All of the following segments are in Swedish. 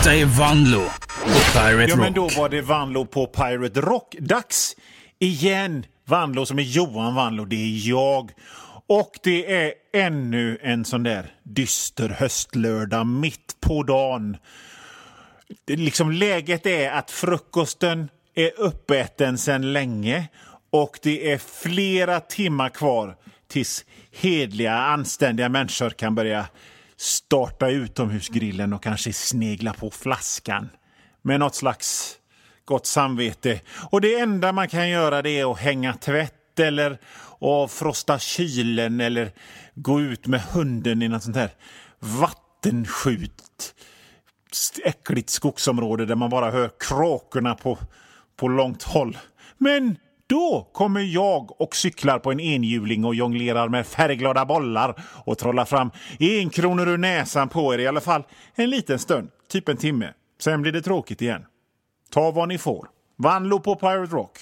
Detta är Vanlo på Pirate Rock. Ja, men då var det Vanlo på Pirate Rock. Dags igen. Vanlo som är Johan Vanlo, det är jag. Och det är ännu en sån där dyster höstlördag mitt på dagen. Läget är att frukosten är uppäten sedan länge och det är flera timmar kvar tills hedliga, anständiga människor kan börja starta utomhusgrillen och kanske snegla på flaskan med något slags gott samvete. Och det enda man kan göra det är att hänga tvätt eller att frosta kylen eller gå ut med hunden i något sånt här vattenskjut äckligt skogsområde där man bara hör kråkorna på långt håll. Men då kommer jag och cyklar på en enhjuling och jonglerar med färgglada bollar och trollar fram 1 krona ur näsan på er i alla fall en liten stund, typ en timme. Sen blir det tråkigt igen. Ta vad ni får. Vanlo på Pirate Rock.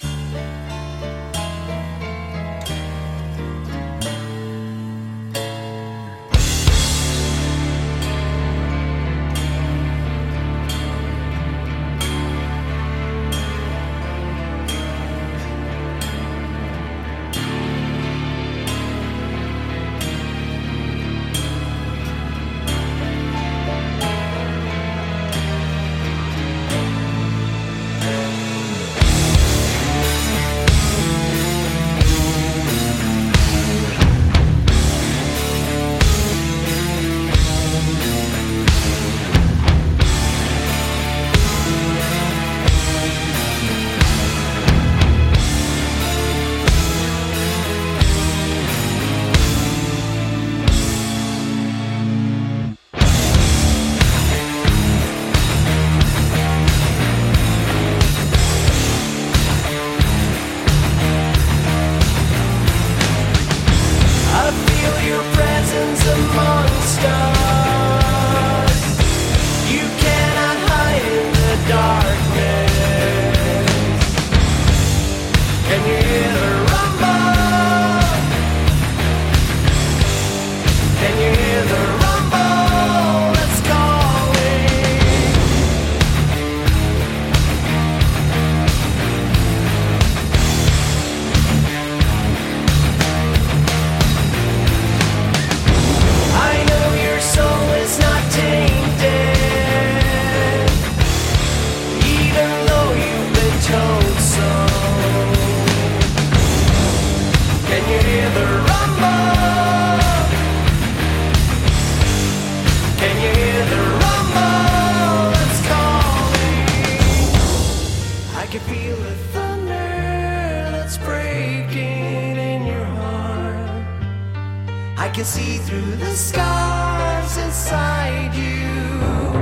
I can see through the scars inside you.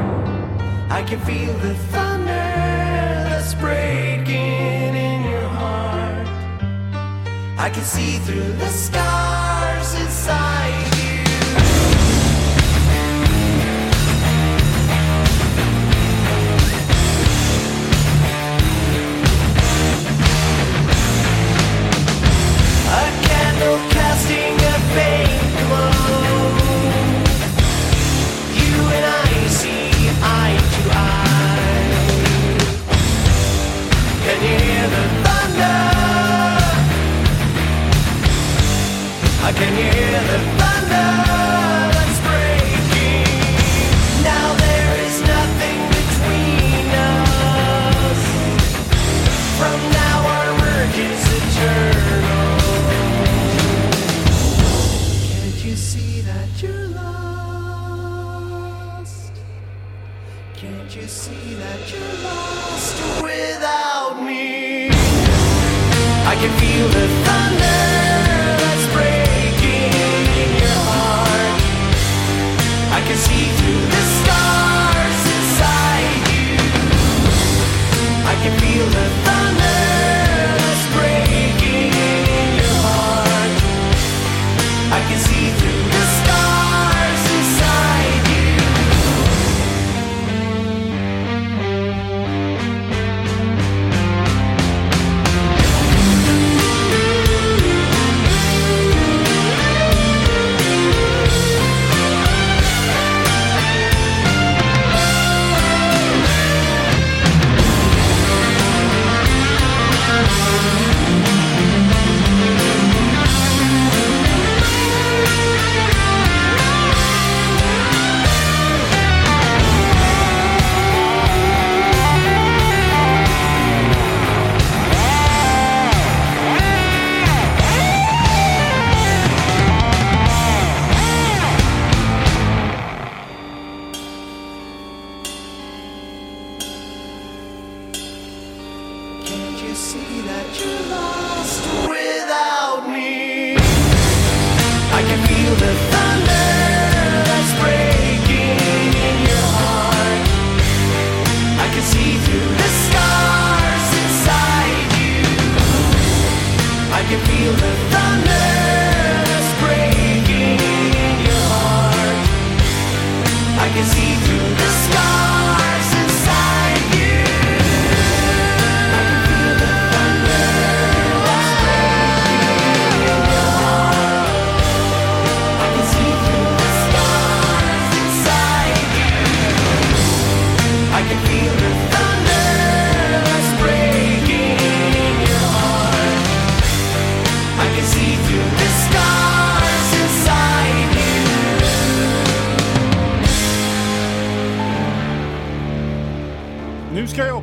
I can feel the thunder that's breaking in your heart. I can see through the scars inside you. A candle casting a faint glow. You and I see eye to eye. Can you hear the thunder? Can you hear the thunder that's breaking? Now there is nothing between us. From now our merge is eternal. Can't you see that you're lost? Can't you see that you're lost without me? I can feel the thunder that's breaking in your heart.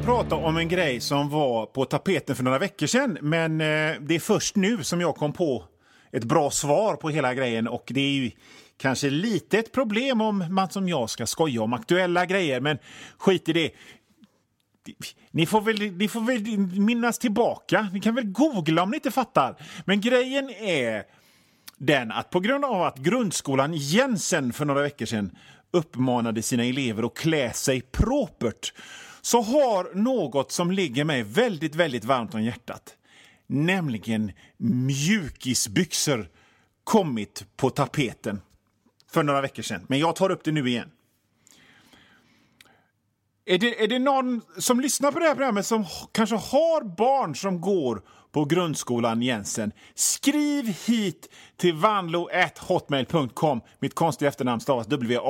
prata om en grej som var på tapeten för några veckor sedan. Men det är först nu som jag kom på ett bra svar på hela grejen. Och det är ju kanske lite ett problem om man som jag ska skoja om aktuella grejer. Men skit i det. Ni får väl minnas tillbaka. Ni kan väl googla om ni inte fattar. Men grejen är den att på grund av att grundskolan Jensen för några veckor sedan uppmanade sina elever att klä sig propert, så har något som ligger mig väldigt, väldigt varmt om hjärtat, nämligen mjukisbyxor, kommit på tapeten för några veckor sedan. Men jag tar upp det nu igen. Är det någon som lyssnar på det här programmet som kanske har barn som går på grundskolan Jensen? Skriv hit till vanlo@hotmail.com. Mitt konstiga efternamn stavas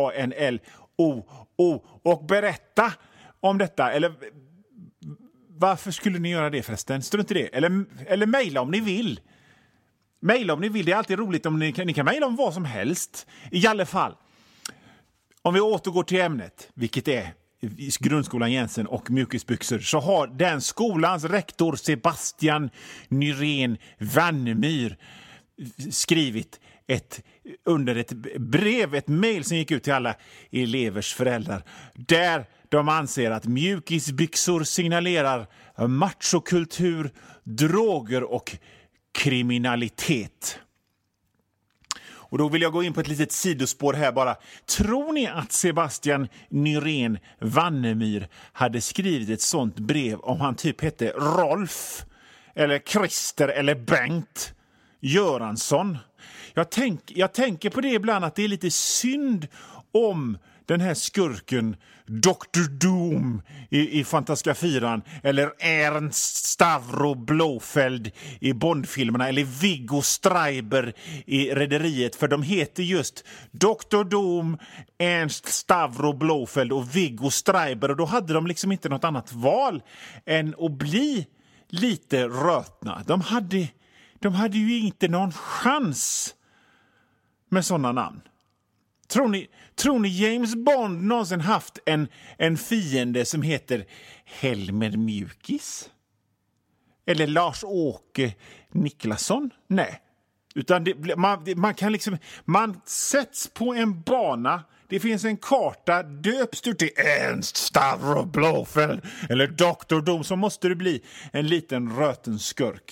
WANLOO och berätta om detta. Eller varför skulle ni göra det förresten? Strunt i det. Eller mejla om ni vill. Mejla om ni vill. Det är alltid roligt om ni kan mejla om vad som helst. I alla fall. Om vi återgår till ämnet, vilket är grundskolan Jensen och mjukisbyxor, så har den skolans rektor Sebastian Nyrén Vannemyr skrivit under ett brev, ett mejl som gick ut till alla elevers föräldrar, där de anser att mjukisbyxor signalerar machokultur, droger och kriminalitet. Och då vill jag gå in på ett litet sidospår här bara. Tror ni att Sebastian Nyrén Vannemyr hade skrivit ett sånt brev om han typ hette Rolf eller Christer eller Bengt Göransson? Jag tänker på det ibland, att det är lite synd om den här skurken Dr. Doom i Fantastiska fyran, eller Ernst Stavro Blofeld i Bondfilmerna, eller Viggo Streiber i Rederiet, för de heter just Dr. Doom, Ernst Stavro Blofeld och Viggo Streiber, och då hade de liksom inte något annat val än att bli lite rötna. De hade ju inte någon chans med sådana namn. Tror ni James Bond någonsin haft en fiende som heter Helmer Mjukis? Eller Lars-Åke Niklasson? Nej. Utan man sätts på en bana. Det finns en karta, döps du till Ernst Stavro Blofeld eller Dr. Doom, så måste du bli en liten röten skurk.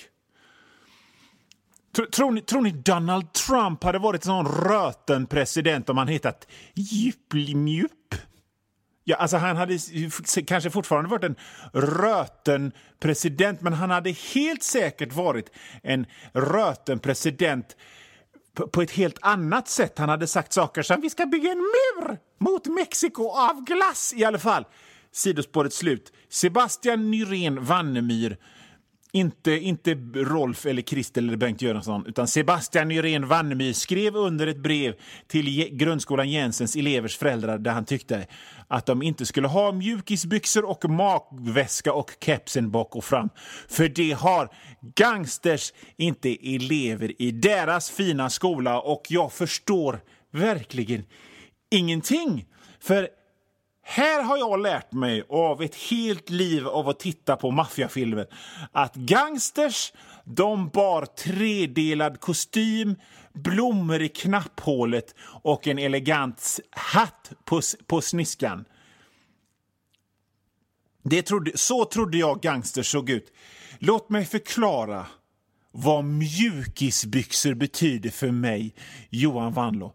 Tror ni Donald Trump hade varit en sån röten president om han hetat Jyplimjup? Ja, alltså han hade kanske fortfarande varit en röten president, men han hade helt säkert varit en röten president på ett helt annat sätt. Han hade sagt saker som vi ska bygga en mur mot Mexiko av glass i alla fall. Sidospåret slut. Sebastian Nyrén Vannemyr, inte Rolf eller Christer eller Bengt Göransson, utan Sebastian Nyrén Vannemyr skrev under ett brev till grundskolan Jensens elevers föräldrar där han tyckte att de inte skulle ha mjukisbyxor och magväska och kepsen bak och fram. För det har gangsters inte elever i deras fina skola, och jag förstår verkligen ingenting. För här har jag lärt mig av ett helt liv av att titta på maffiafilmer att gangsters, de bar tredelad kostym, blommor i knapphålet och en elegant hatt på sniskan. Så trodde jag gangsters såg ut. Låt mig förklara vad mjukisbyxor betyder för mig, Johan Vanlo.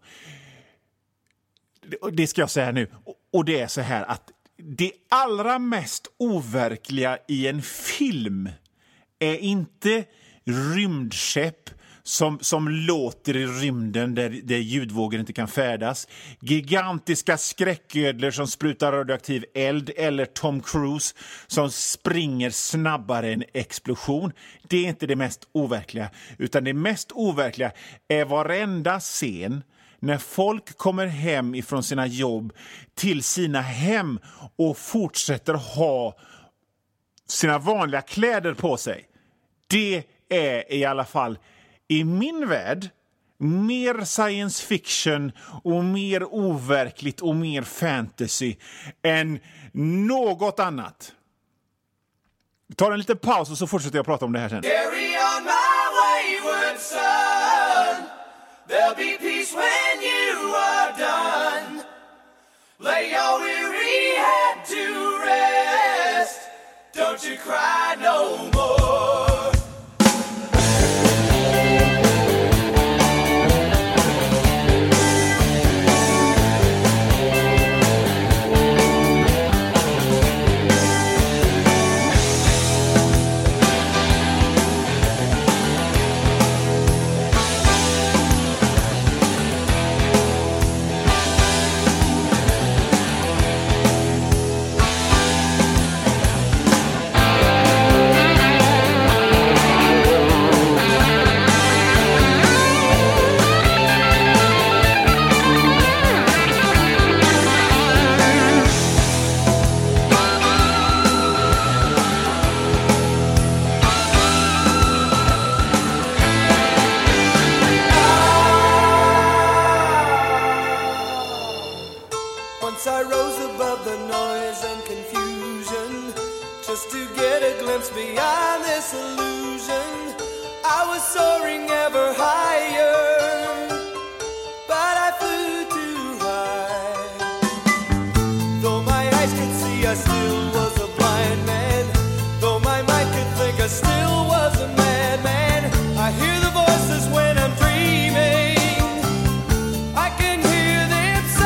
Det ska jag säga nu. Och det är så här att det allra mest overkliga i en film är inte rymdskepp som låter i rymden där ljudvågor inte kan färdas, gigantiska skräcködlor som sprutar radioaktiv eld, eller Tom Cruise som springer snabbare än explosion. Det är inte det mest overkliga, utan det mest overkliga är varenda scen när folk kommer hem ifrån sina jobb till sina hem och fortsätter ha sina vanliga kläder på sig. Det är i alla fall i min värld mer science fiction och mer overkligt och mer fantasy än något annat. Vi tar en liten paus och så fortsätter jag prata om det här sen. Carry on my wayward son. There'll be peace when you are done. Lay your weary head to rest. Don't you cry no more. I rose above the noise and confusion just to get a glimpse beyond this illusion. I was soaring ever higher, but I flew too high. Though my eyes could see, I still was a blind man. Though my mind could think, I still was a madman. I hear the voices when I'm dreaming. I can hear them say,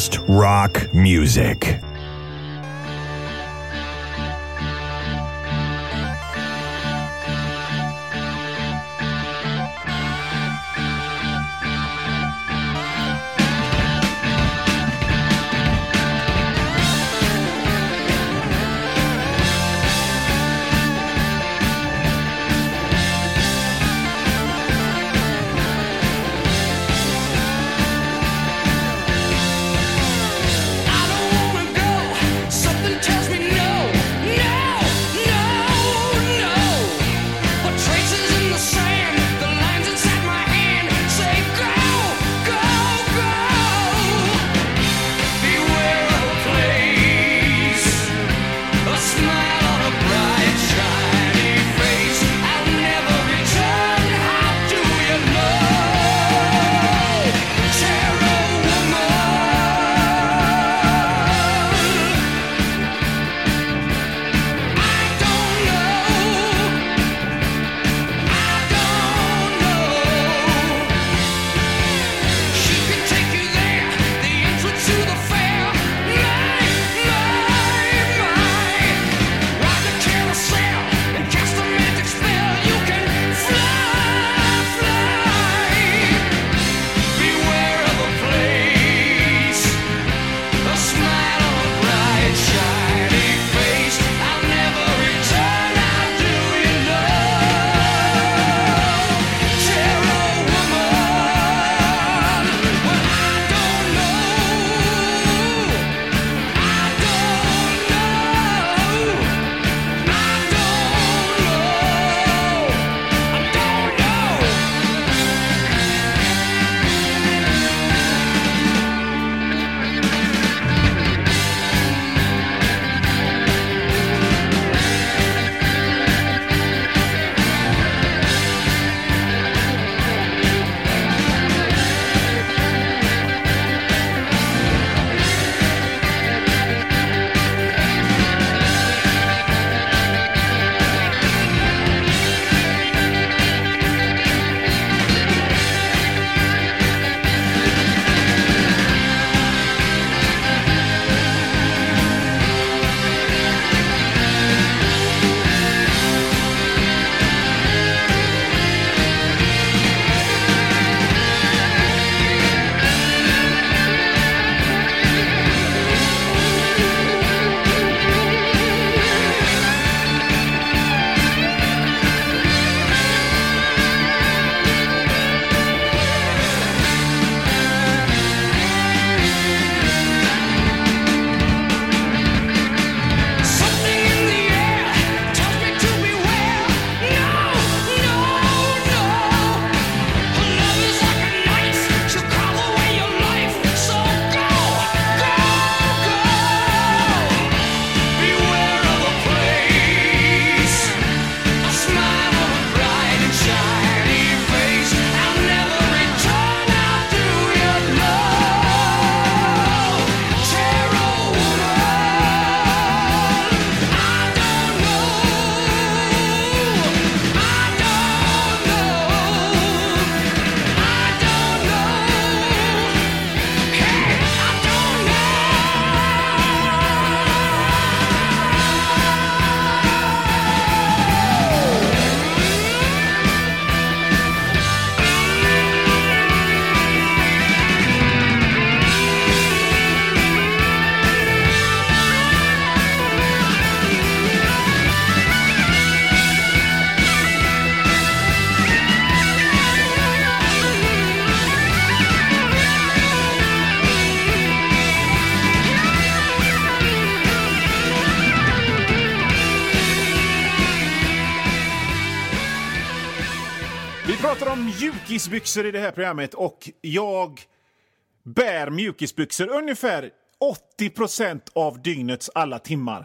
best rock music. pratar om mjukisbyxor i det här programmet och jag bär mjukisbyxor ungefär 80% av dygnets alla timmar.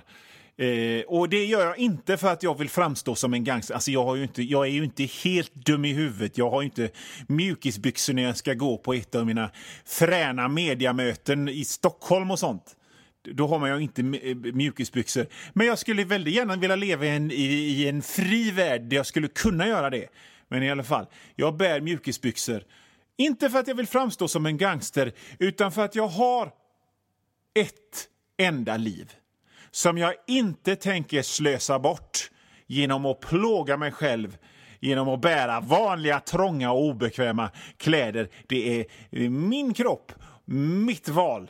Och det gör jag inte för att jag vill framstå som en gangster. Alltså jag är ju inte helt dum i huvudet. Jag har ju inte mjukisbyxor när jag ska gå på ett av mina fräna mediamöten i Stockholm och sånt. Då har man ju inte mjukisbyxor. Men jag skulle väldigt gärna vilja leva i en fri värld där jag skulle kunna göra det. Men i alla fall, jag bär mjukisbyxor. Inte för att jag vill framstå som en gangster, utan för att jag har ett enda liv som jag inte tänker slösa bort genom att plåga mig själv, genom att bära vanliga, trånga och obekväma kläder. Det är min kropp, mitt val.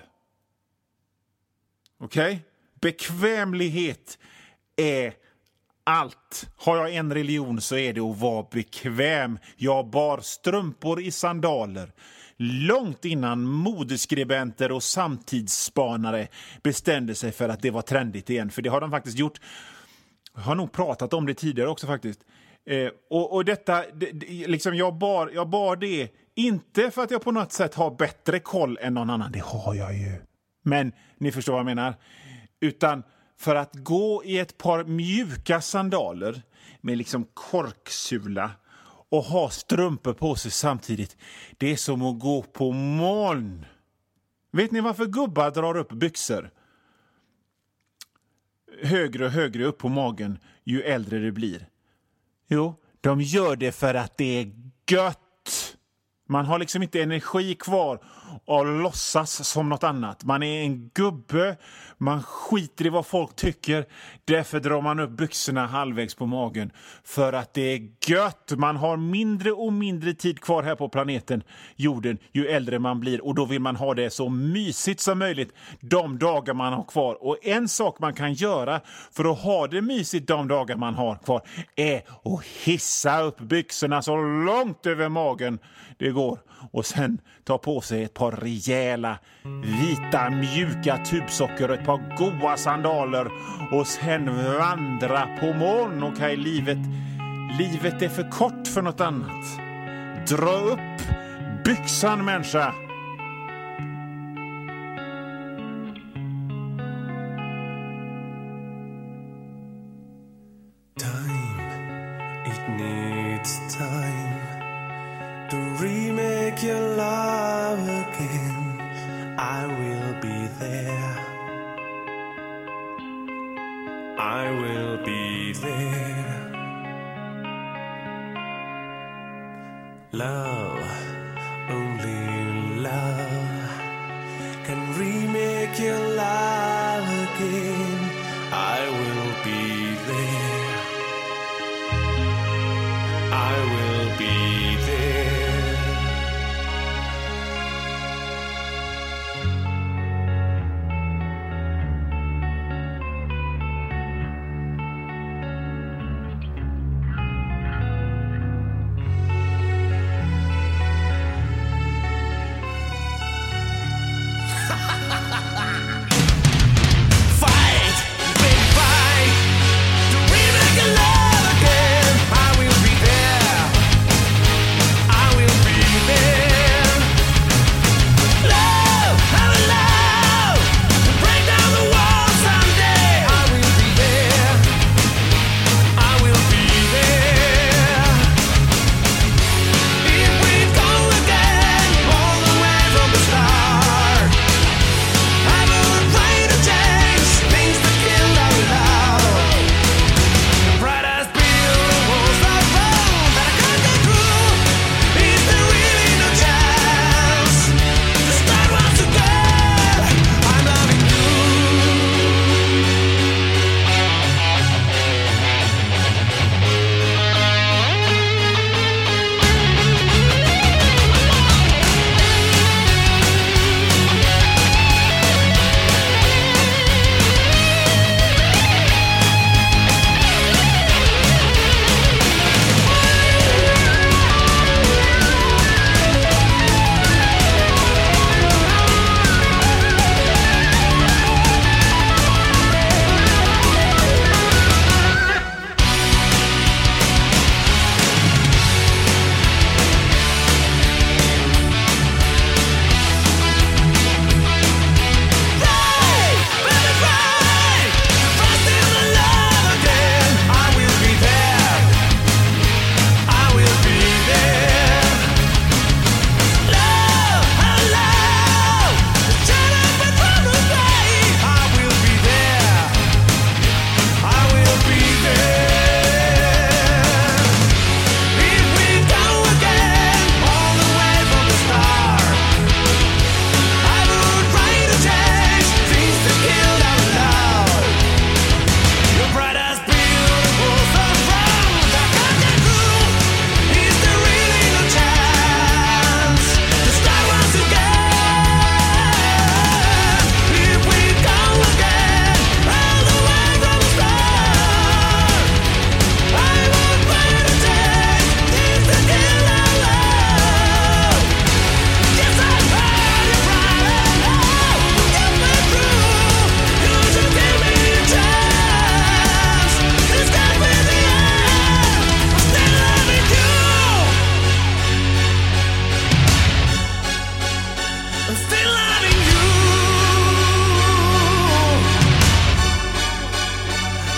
Okej? Bekvämlighet är allt. Har jag en religion så är det att vara bekväm. Jag bar strumpor i sandaler långt innan modeskribenter och samtidsspanare bestämde sig för att det var trendigt igen. För det har de faktiskt gjort. Jag har nog pratat om det tidigare också faktiskt. Och detta, liksom jag bar det inte för att jag på något sätt har bättre koll än någon annan. Det har jag ju. Men ni förstår vad jag menar. Utan för att gå i ett par mjuka sandaler med liksom korksula och ha strumpor på sig samtidigt. Det är som att gå på moln. Vet ni varför gubbar drar upp byxor högre och högre upp på magen ju äldre det blir? Jo, de gör det för att det är gött. Man har liksom inte energi kvar att låtsas som något annat. Man är en gubbe, man skiter i vad folk tycker. Därför drar man upp byxorna halvvägs på magen. För att det är gött. Man har mindre och mindre tid kvar här på planeten, jorden, ju äldre man blir. Och då vill man ha det så mysigt som möjligt de dagar man har kvar. Och en sak man kan göra för att ha det mysigt de dagar man har kvar är att hissa upp byxorna så långt över magen det går. Och sen ta på sig ett par rejäla, vita, mjuka tubsocker och ett par goda sandaler. Och sen vandra på moln. Okej, livet är för kort för något annat. Dra upp byxan, människa. Time, it needs time to remake your love again. I will be there. I will be there. Love, only love can remake your love again. I will be there. I will be there.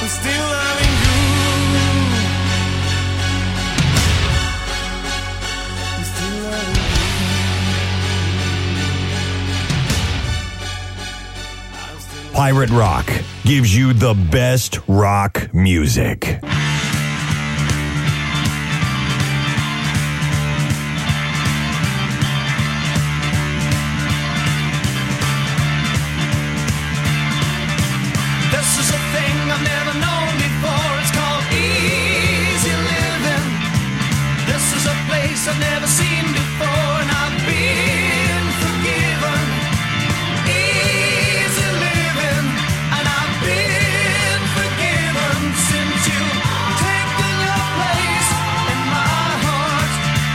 I'm still loving you. I'm still loving you. I'm still Pirate Rock gives you the best rock music. This is a thing I've never known before. It's called easy living. This is a place I've never seen before, and I've been forgiven. Easy living, and I've been forgiven since you've taken your place in my heart.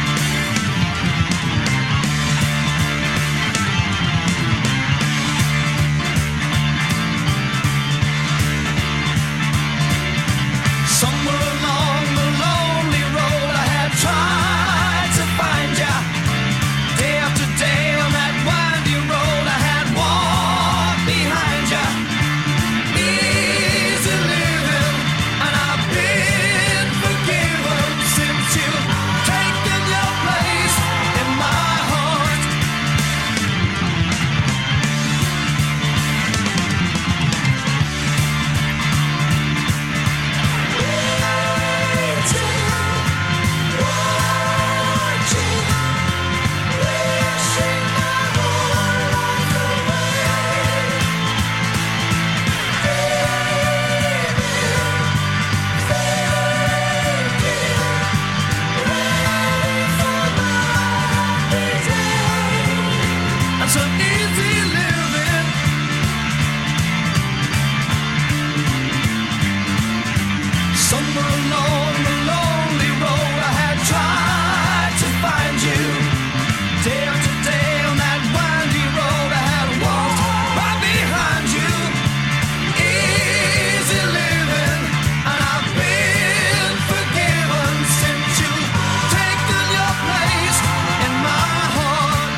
Somewhere along the lonely road I had tried to find ya. Day after day on that windy road I had walked behind ya. Easy living, and I've been forgiven since you've taken your place in my heart. I'm so easy living. Somewhere along the lonely road I had tried to find you. Day after day on that windy road I had walked right behind you. Easy living, and I've been forgiven since you've taken your place in my heart.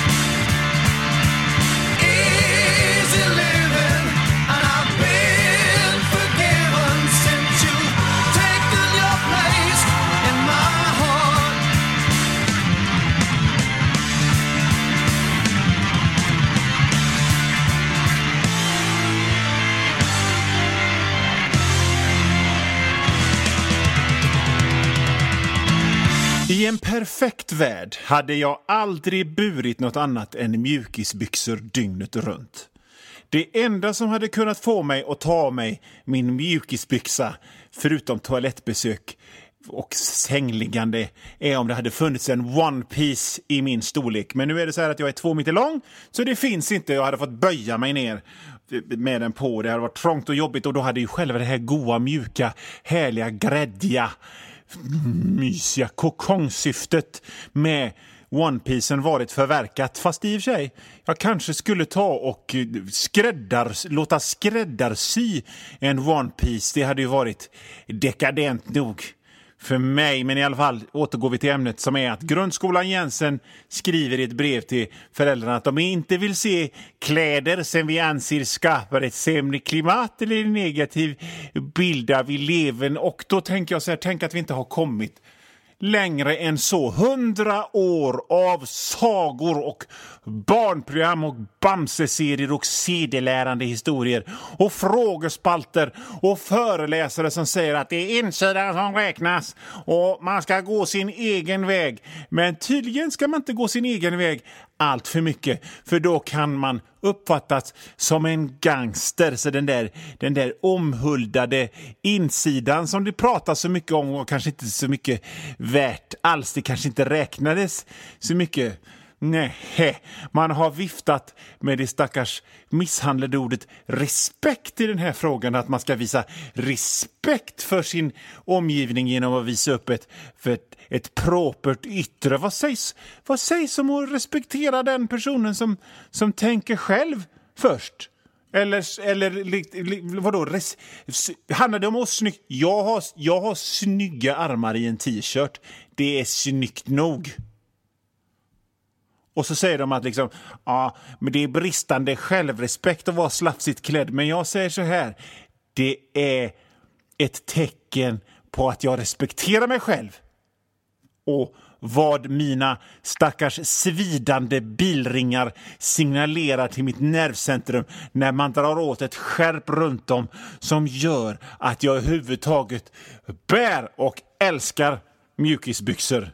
Easy living, and I've been forgiven since you've taken your place in my heart. I en perfekt värld hade jag aldrig burit något annat än mjukisbyxor dygnet runt. Det enda som hade kunnat få mig att ta av mig min mjukisbyxa, förutom toalettbesök och sängliggande, är om det hade funnits en One Piece i min storlek. Men nu är det så här att jag är 2 meter lång, så det finns inte. Jag hade fått böja mig ner med den på. Det hade varit trångt och jobbigt, och då hade ju själva det här goa, mjuka, härliga, gräddiga, mysiga kokongsyftet med One Piecen varit förverkat. Fast i och för sig, jag kanske skulle ta och låta skräddarsy en One Piece. Det hade ju varit dekadent nog för mig. Men i alla fall återgår vi till ämnet, som är att grundskolan Jensen skriver i ett brev till föräldrarna att de inte vill se kläder som vi anser skapar ett sämre klimat eller en negativ bild av eleven. Och då tänker jag så här, tänk att vi inte har kommit längre än så. 100 år av sagor och barnprogram och bamseserier och sedelärande historier och frågespalter och föreläsare som säger att det är insidan som räknas och man ska gå sin egen väg. Men tydligen ska man inte gå sin egen väg allt för mycket, för då kan man uppfattas som en gangster. Så den där omhuldade insidan som det pratas så mycket om och kanske inte så mycket värt alls, det kanske inte räknades så mycket. Nej, man har viftat med det stackars misshandlade ordet respekt i den här frågan, att man ska visa respekt för sin omgivning genom att visa upp ett propert yttre. Vad sägs om att respektera den personen som tänker själv först? Eller vadå? Handlar det om oss snyggt? Jag har snygga armar i en t-shirt. Det är snyggt nog. Och så säger de att liksom, ja, men det är bristande självrespekt att vara slafsigt klädd. Men jag säger så här, det är ett tecken på att jag respekterar mig själv. Och vad mina stackars svidande bilringar signalerar till mitt nervcentrum när man drar åt ett skärp runt om som gör att jag överhuvudtaget bär och älskar mjukisbyxor.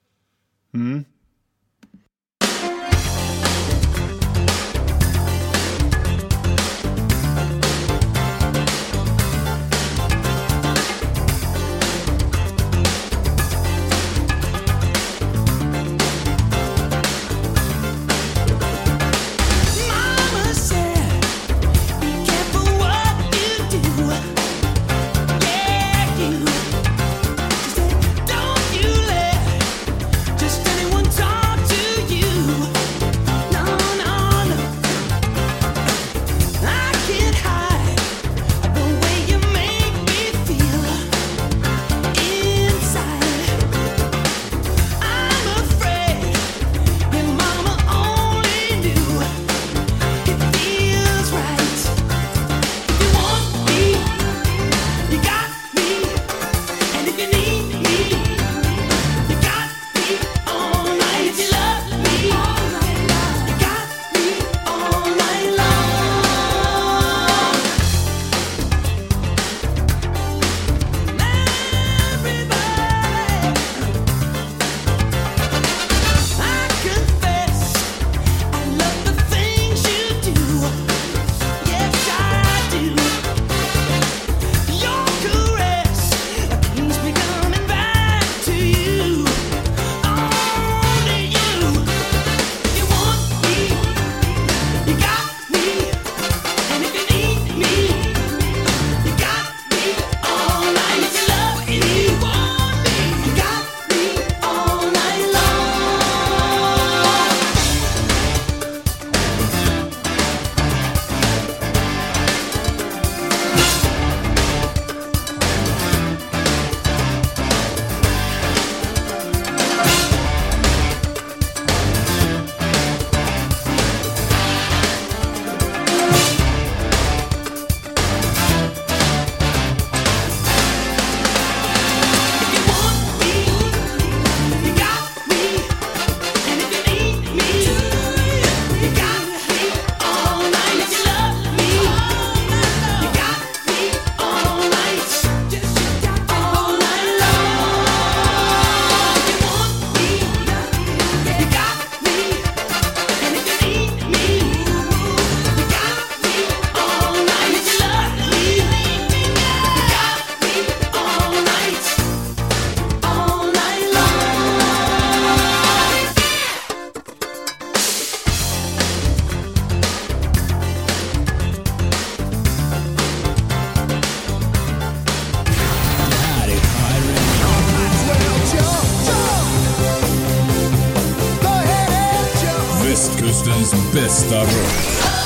Västkustens bästa rock.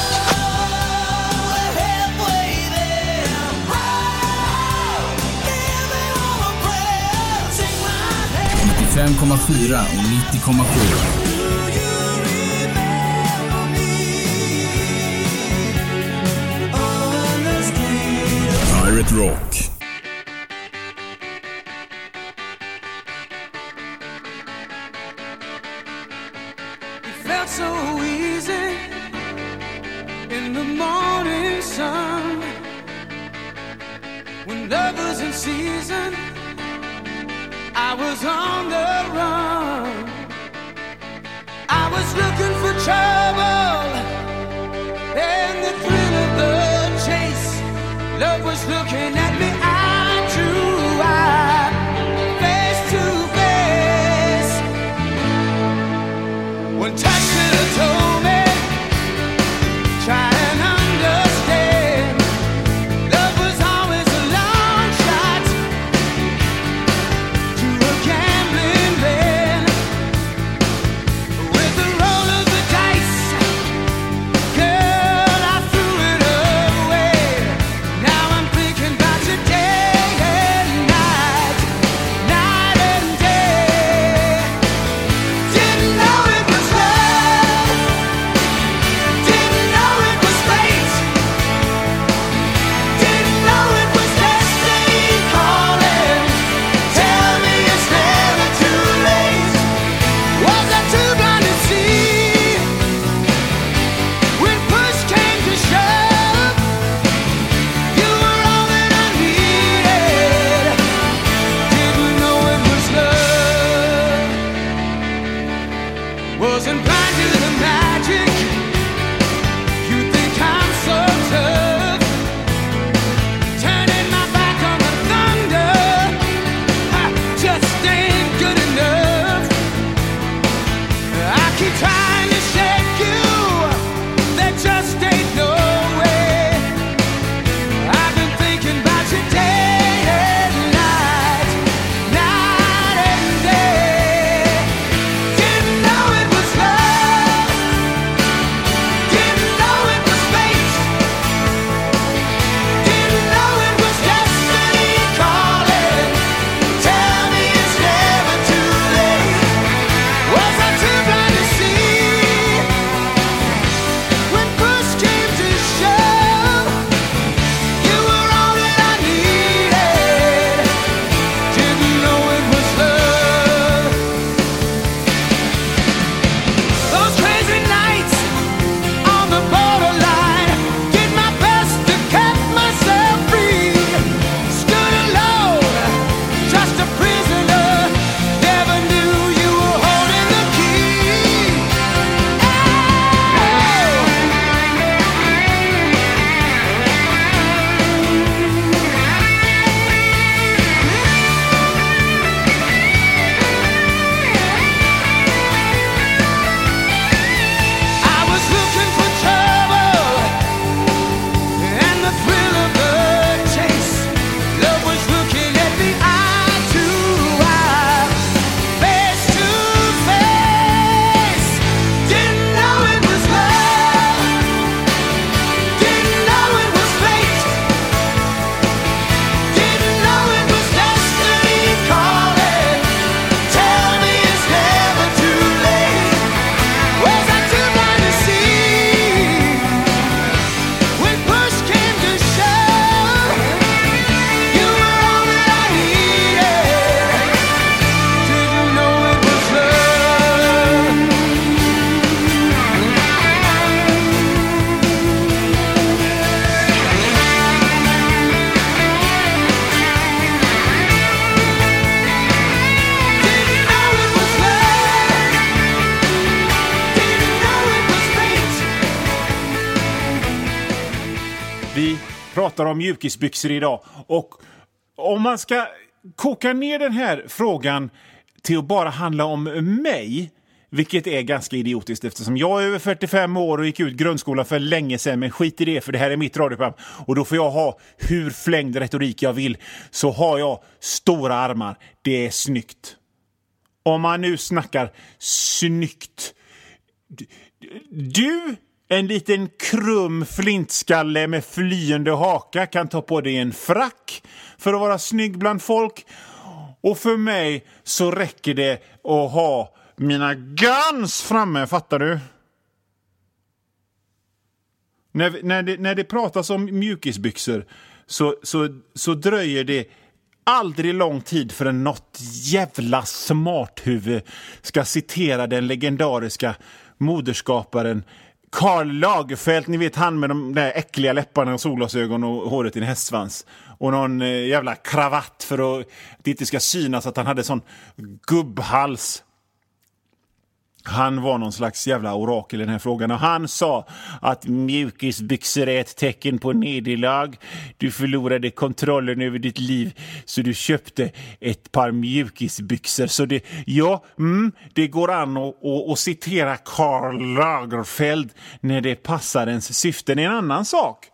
95,4 och 90,7. Pirate Rock. Felt so easy in the morning sun when love was in season. I was on the run. I was looking for trouble and the thrill of the chase. Love was looking at me. I drew eye face to face. One touch could have told me, try and understand. Love was always a long shot to a gambling man. With the roll of the dice, girl, I threw it away. Now I'm thinking about today. pratar om mjukisbyxor idag. Och om man ska koka ner den här frågan till att bara handla om mig, vilket är ganska idiotiskt eftersom jag är över 45 år och gick ut grundskolan för länge sedan, men skit i det för det här är mitt radioprogram och då får jag ha hur flängd retorik jag vill, så har jag stora armar. Det är snyggt. Om man nu snackar snyggt. Du, en liten krum flintskalle med flyende haka, kan ta på dig en frack för att vara snygg bland folk. Och för mig så räcker det att ha mina guns framme, fattar du? När det pratas om mjukisbyxor så dröjer det aldrig lång tid förrän något jävla smarthuvud ska citera den legendariska moderskaparen Karl Lagerfeld. Ni vet, han med de där äckliga läpparna och solglasögon och håret i en hästsvans. Och någon jävla kravatt för att det inte ska synas att han hade sån gubbhals. Han var någon slags jävla orakel i den här frågan. Och han sa att mjukisbyxor är ett tecken på nederlag. Du förlorade kontrollen över ditt liv, så du köpte ett par mjukisbyxor. Så det går an att citera Karl Lagerfeld när det passar ens syften. En annan sak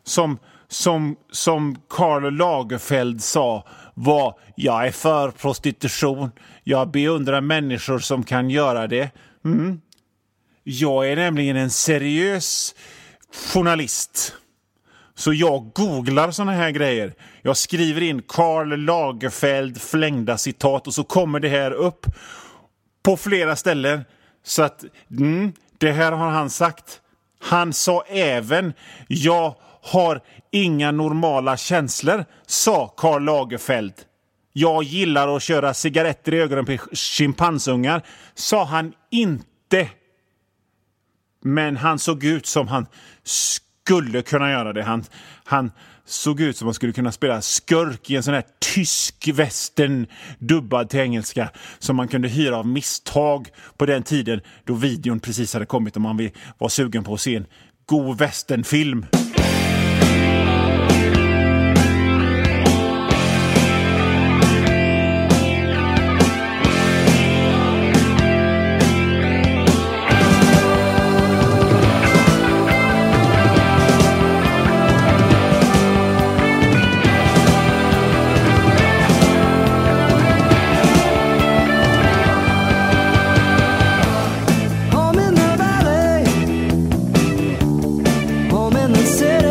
som Karl Lagerfeld sa var: jag är för prostitution. Jag beundrar människor som kan göra det. Jag är nämligen en seriös journalist. Så jag googlar såna här grejer. Jag skriver in Karl Lagerfeld flängda citat och så kommer det här upp på flera ställen. Så att det här har han sagt. Han sa även: jag har inga normala känslor, sa Karl Lagerfeld. Jag gillar att köra cigaretter i ögonen på schimpansungar, sa han inte. Men han såg ut som han skulle kunna göra det. Han såg ut som han skulle kunna spela skurk i en sån här tysk western dubbad till engelska som man kunde hyra av misstag på den tiden då videon precis hade kommit och man var sugen på att se en god westernfilm. Home in the valley, home in the city.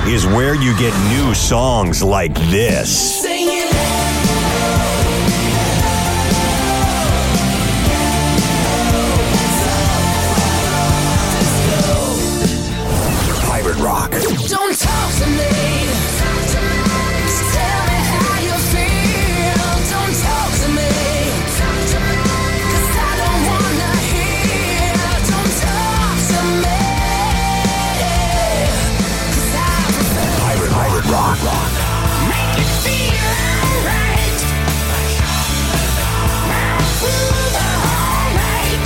is where you get new songs like this. Sing it. Pirate rock. Don't talk to me. Tell me how you feel. Don't talk to me. 'Cause I don't wanna hear. Don't talk to me. 'Cause I prefer Pirate rock. make it feel right. Through the whole night.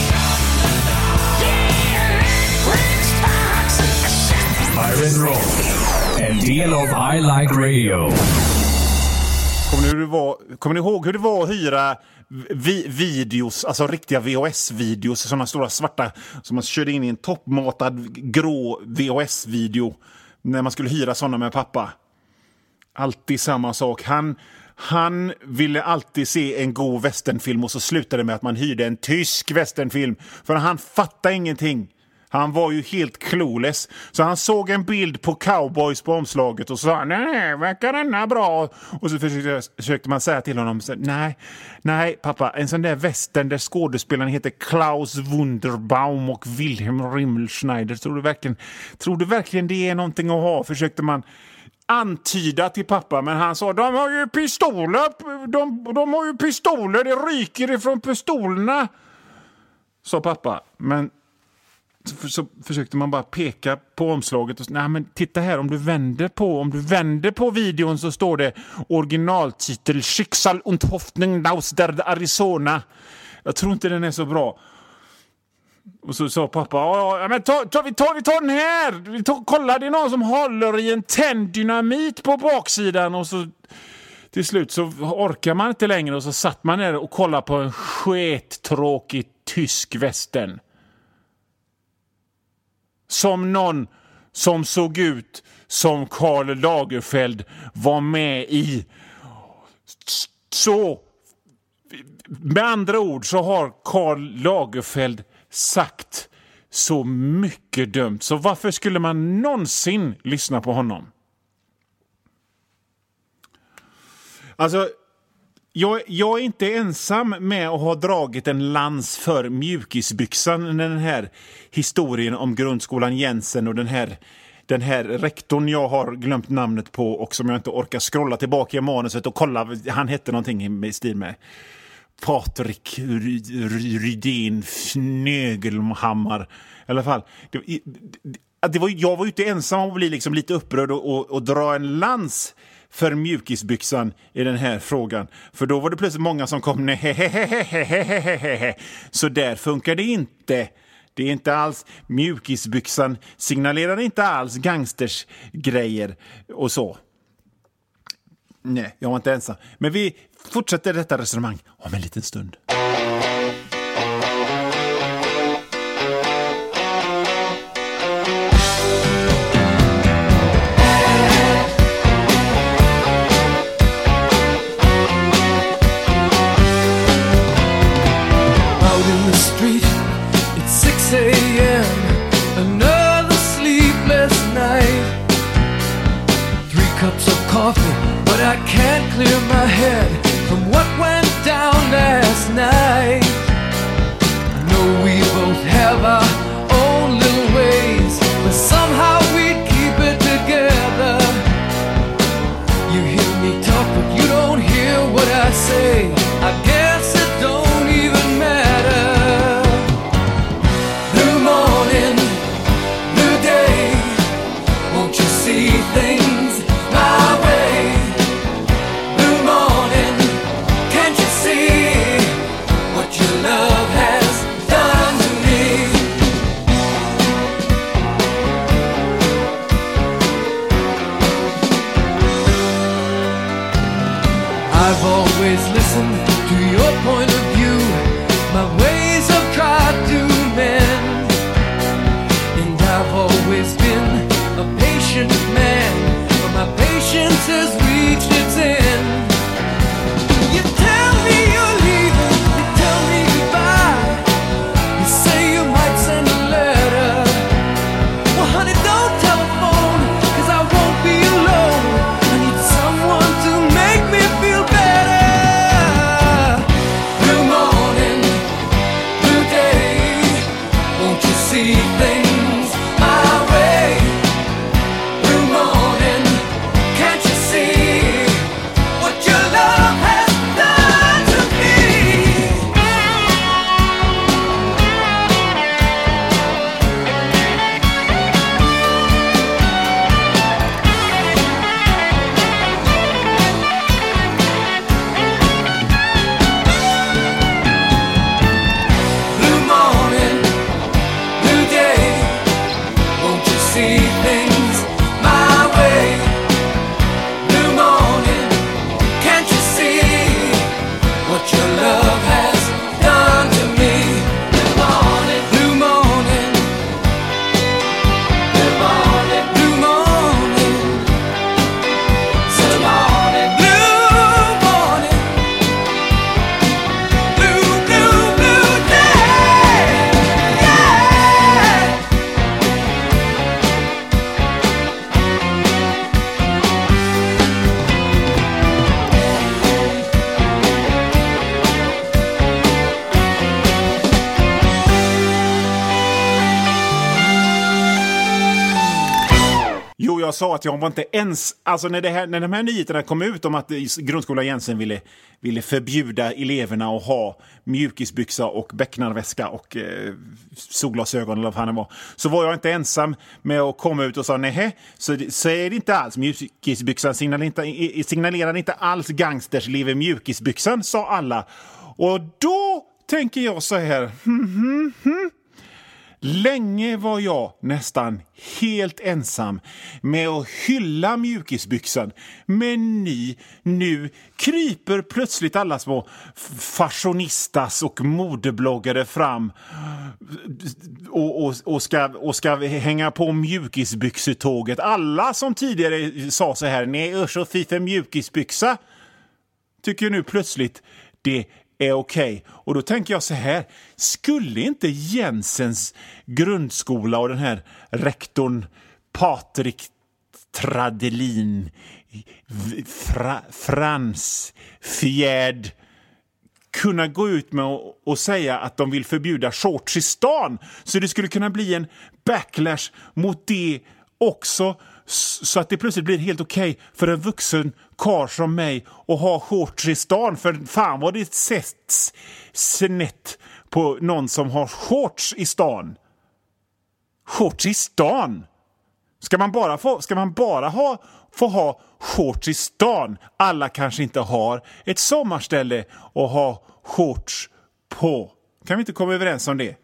Yeah, quick sparks. Pirate Rock. En del av I Like Radio. Kommer ni ihåg hur det var att hyra videos, alltså riktiga VHS-videos, sådana stora svarta som man körde in i en toppmatad grå VHS-video när man skulle hyra sådana med pappa? Alltid samma sak. Han ville alltid se en god westernfilm och så slutade det med att man hyrde en tysk westernfilm för han fattade ingenting. Han var ju helt clueless. Så han såg en bild på cowboys på omslaget och sa nej, verkar denna bra? Och så försökte man säga till honom nej pappa, en sån där western där skådespelaren heter Klaus Wunderbaum och Wilhelm Rimmelschneider. Tror du verkligen det är någonting att ha? Försökte man antyda till pappa, men han sa de har ju pistoler, de har ju pistoler, det ryker ifrån pistolerna, sa pappa. Men så försökte man bara peka på omslaget och nej men titta här, om du vänder på videon så står det originaltitel Schicksal und Hoffnung aus der Arizona. Jag tror inte den är så bra. Och så sa pappa, ja men vi tar den här. Kolla, det är någon som håller i en tänddynamit på baksidan. Och så till slut så orkar man inte längre och så satt man där och kollade på en skittråkig tysk western. Som någon som såg ut som Karl Lagerfeld var med i. Så med andra ord så har Karl Lagerfeld sagt så mycket dumt. Så varför skulle man någonsin lyssna på honom? Alltså, jag är inte ensam med att ha dragit en lans för mjukisbyxan när den här historien om grundskolan Jensen och den här rektorn jag har glömt namnet på och som jag inte orkar scrolla tillbaka i manuset och kolla, han hette någonting i stil med Patrik Rydén Snögelhammar i alla fall. Jag var ju inte ensam om att bli liksom lite upprörd och dra en lans för mjukisbyxan i den här frågan. För då var det plötsligt många som kom så där funkar det inte. Det är inte alls mjukisbyxan, signalerar inte alls gangsters grejer och så. Nej, jag var inte ensam. Men vi fortsätter detta resonemang om en liten stund. Out in the street, it's 6 a.m. Another sleepless night. 3 cups of coffee, but I can't clear my head from what went down last night. jag sa att jag var inte ens... Alltså när de här nyheterna kom ut om att grundskolan Jensen ville förbjuda eleverna att ha mjukisbyxa och bäcknarväska och solglasögon eller vad fan det var. Så var jag inte ensam med att komma ut och sa nej, så är det inte alls. Mjukisbyxan signalerar inte alls gangsters lever mjukisbyxan, sa alla. Och då tänker jag så här... Länge var jag nästan helt ensam med att hylla mjukisbyxan. Men nu kryper plötsligt alla små fashionistas och modebloggare fram och ska hänga på mjukisbyxetåget. Alla som tidigare sa så här, nej usch och fy för mjukisbyxa, tycker nu plötsligt det är okej. Och då tänker jag så här, skulle inte Jensens grundskola och den här rektorn Patrik Tradelin Frans Fjärd kunna gå ut med och säga att de vill förbjuda shorts i stan, så det skulle kunna bli en backlash mot det också, så att det plötsligt blir helt okej för en vuxen karl som mig att ha shorts i stan. För fan vad det sätts snett på någon som har shorts i stan. Shorts i stan? Ska man bara få ha shorts i stan? Alla kanske inte har ett sommarställe och ha shorts på. Kan vi inte komma överens om det?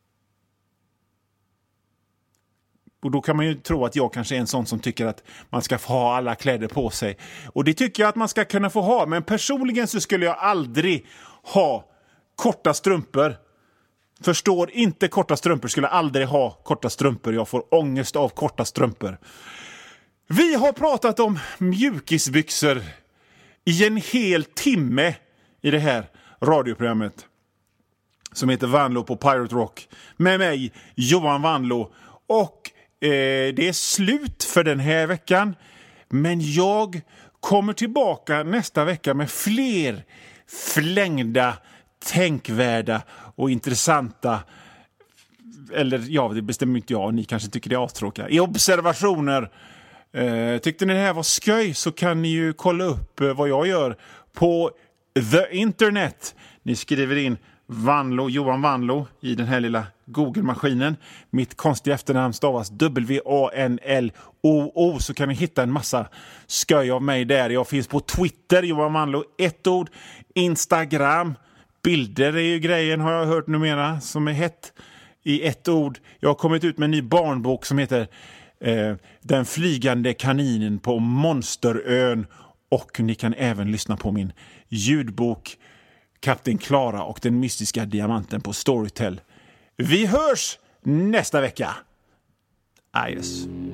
Och då kan man ju tro att jag kanske är en sån som tycker att man ska få ha alla kläder på sig. Och det tycker jag att man ska kunna få ha. Men personligen så skulle jag aldrig ha korta strumpor. Förstår inte korta strumpor. Skulle aldrig ha korta strumpor. Jag får ångest av korta strumpor. Vi har pratat om mjukisbyxor i en hel timme i det här radioprogrammet som heter Vanlo på Pirate Rock. Med mig, Johan Vanlo. Och det är slut för den här veckan. Men jag kommer tillbaka nästa vecka med fler flängda, tänkvärda och intressanta, eller ja, det bestämmer inte jag, ni kanske tycker det är avtråkiga, i observationer. Tyckte ni det här var skoj, så kan ni ju kolla upp vad jag gör på the internet. Ni skriver in Vanlo, Johan Vanlo i den här lilla Google-maskinen. Mitt konstiga efternamn stavas W-A-N-L-O-O, så kan ni hitta en massa skoj av mig där. Jag finns på Twitter, Johan Vanlo, ett ord. Instagram, bilder är ju grejen, har jag hört numera, som är hett i ett ord. Jag har kommit ut med en ny barnbok som heter Den flygande kaninen på Monsterön, och ni kan även lyssna på min ljudbok Kapten Klara och den mystiska diamanten på Storytel. Vi hörs nästa vecka. Adjus.